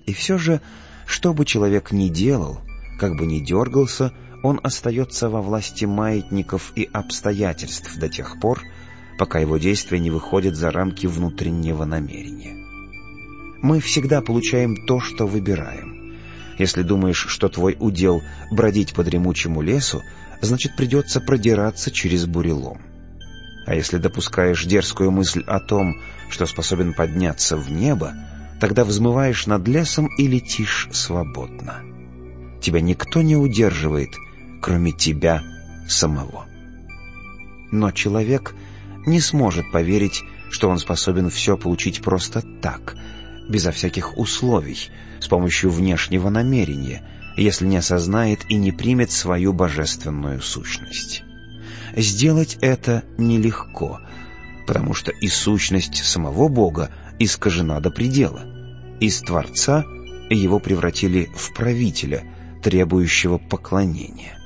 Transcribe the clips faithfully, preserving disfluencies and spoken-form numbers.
И все же, что бы человек ни делал, как бы ни дергался, он остается во власти маятников и обстоятельств до тех пор, пока его действия не выходят за рамки внутреннего намерения. Мы всегда получаем то, что выбираем. Если думаешь, что твой удел бродить по дремучему лесу, значит, придется продираться через бурелом. А если допускаешь дерзкую мысль о том, что способен подняться в небо, тогда взмываешь над лесом и летишь свободно. Тебя никто не удерживает, кроме тебя самого. Но человек не сможет поверить, что он способен все получить просто так, безо всяких условий, с помощью внешнего намерения, если не осознает и не примет свою божественную сущность. Сделать это нелегко, потому что и сущность самого Бога искажена до предела. Из Творца его превратили в правителя, требующего поклонения.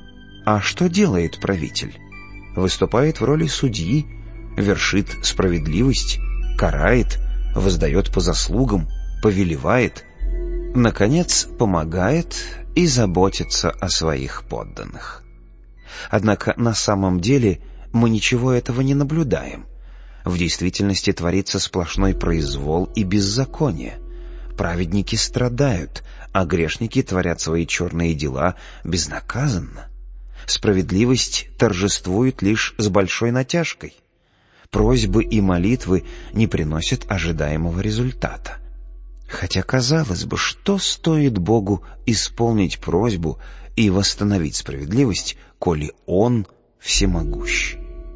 А что делает правитель? Выступает в роли судьи, вершит справедливость, карает, воздает по заслугам, повелевает, наконец, помогает и заботится о своих подданных. Однако на самом деле мы ничего этого не наблюдаем. В действительности творится сплошной произвол и беззаконие. Праведники страдают, а грешники творят свои черные дела безнаказанно. Справедливость торжествует лишь с большой натяжкой. Просьбы и молитвы не приносят ожидаемого результата. Хотя, казалось бы, что стоит Богу исполнить просьбу и восстановить справедливость, коли Он всемогущ?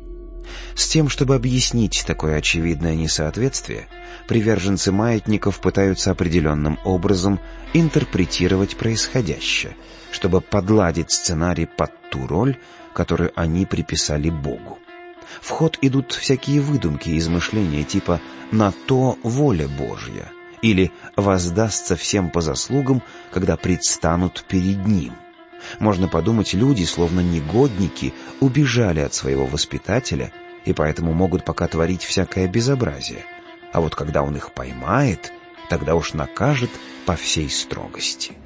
С тем, чтобы объяснить такое очевидное несоответствие, приверженцы маятников пытаются определенным образом интерпретировать происходящее, чтобы подладить сценарий под ту роль, которую они приписали Богу. В ход идут всякие выдумки и измышления типа «на то воля Божья» или «воздастся всем по заслугам, когда предстанут перед Ним». Можно подумать, люди, словно негодники, убежали от своего воспитателя и поэтому могут пока творить всякое безобразие. А вот когда он их поймает, тогда уж накажет по всей строгости.